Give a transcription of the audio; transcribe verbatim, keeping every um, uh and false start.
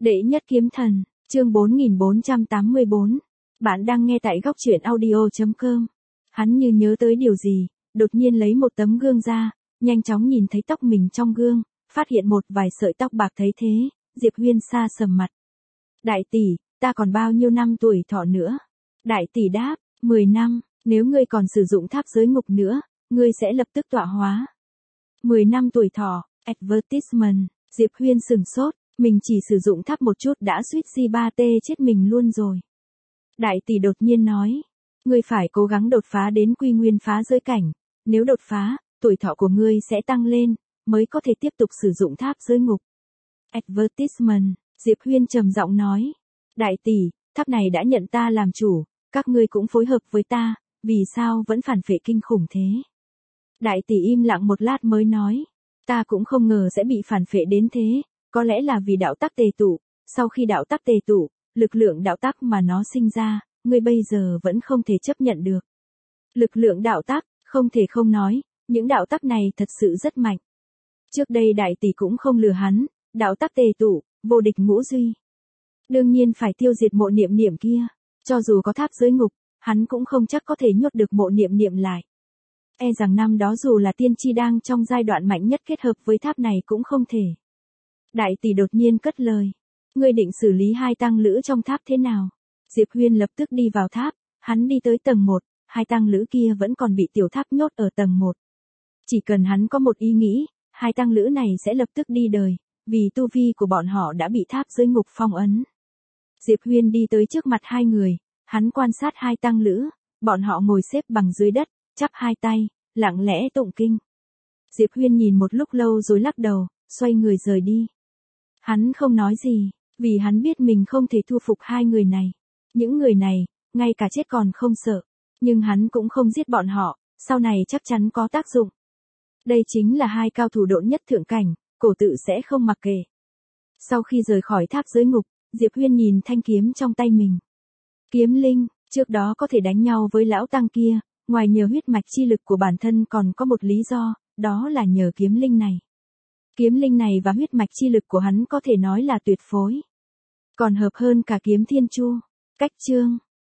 Đệ nhất kiếm thần, chương bốn nghìn bốn trăm tám mươi bốn. Bạn đang nghe tại góc truyện audio chấm com. Hắn như nhớ tới điều gì, đột nhiên lấy một tấm gương ra, nhanh chóng nhìn thấy tóc mình trong gương, phát hiện một vài sợi tóc bạc. Thấy thế, Diệp Huyên xa sầm mặt. Đại tỷ, ta còn bao nhiêu năm tuổi thọ nữa? Đại tỷ đáp, mười năm, nếu ngươi còn sử dụng tháp giới ngục nữa, ngươi sẽ lập tức tọa hóa. mười năm tuổi thọ, advertisement, Diệp Huyên sừng sốt, mình chỉ sử dụng tháp một chút đã suýt si ba tê chết mình luôn rồi. Đại tỷ đột nhiên nói, ngươi phải cố gắng đột phá đến quy nguyên phá giới cảnh, nếu đột phá, tuổi thọ của ngươi sẽ tăng lên, mới có thể tiếp tục sử dụng tháp giới ngục. Advertisement, Diệp Huyên trầm giọng nói, đại tỷ, tháp này đã nhận ta làm chủ, các ngươi cũng phối hợp với ta, vì sao vẫn phản phệ kinh khủng thế? Đại tỷ im lặng một lát mới nói, ta cũng không ngờ sẽ bị phản phệ đến thế, có lẽ là vì đạo tắc tề tụ, sau khi đạo tắc tề tụ, lực lượng đạo tắc mà nó sinh ra, ngươi bây giờ vẫn không thể chấp nhận được. Lực lượng đạo tắc, không thể không nói, những đạo tắc này thật sự rất mạnh. Trước đây đại tỷ cũng không lừa hắn, đạo tắc tề tụ, vô địch ngũ duy. Đương nhiên phải tiêu diệt mộ niệm niệm kia, cho dù có tháp giới ngục, hắn cũng không chắc có thể nhốt được mộ niệm niệm lại. E rằng năm đó dù là tiên tri đang trong giai đoạn mạnh nhất kết hợp với tháp này cũng không thể. Đại tỷ đột nhiên cất lời, ngươi định xử lý hai tăng lữ trong tháp thế nào? Diệp Huyên lập tức đi vào tháp, hắn đi tới tầng một, hai tăng lữ kia vẫn còn bị tiểu tháp nhốt ở tầng một. Chỉ cần hắn có một ý nghĩ, hai tăng lữ này sẽ lập tức đi đời, vì tu vi của bọn họ đã bị tháp giới ngục phong ấn. Diệp Huyên đi tới trước mặt hai người, hắn quan sát hai tăng lữ, bọn họ ngồi xếp bằng dưới đất, chắp hai tay, lặng lẽ tụng kinh. Diệp Huyên nhìn một lúc lâu rồi lắc đầu, xoay người rời đi. Hắn không nói gì, vì hắn biết mình không thể thu phục hai người này. Những người này, ngay cả chết còn không sợ, nhưng hắn cũng không giết bọn họ, sau này chắc chắn có tác dụng. Đây chính là hai cao thủ độn nhất thượng cảnh, cổ tự sẽ không mặc kệ. Sau khi rời khỏi tháp giới ngục, Diệp Huyên nhìn thanh kiếm trong tay mình. Kiếm linh, trước đó có thể đánh nhau với lão tăng kia, ngoài nhờ huyết mạch chi lực của bản thân còn có một lý do, đó là nhờ kiếm linh này. Kiếm linh này và huyết mạch chi lực của hắn có thể nói là tuyệt phối. Còn hợp hơn cả kiếm thiên chu. Cách chương.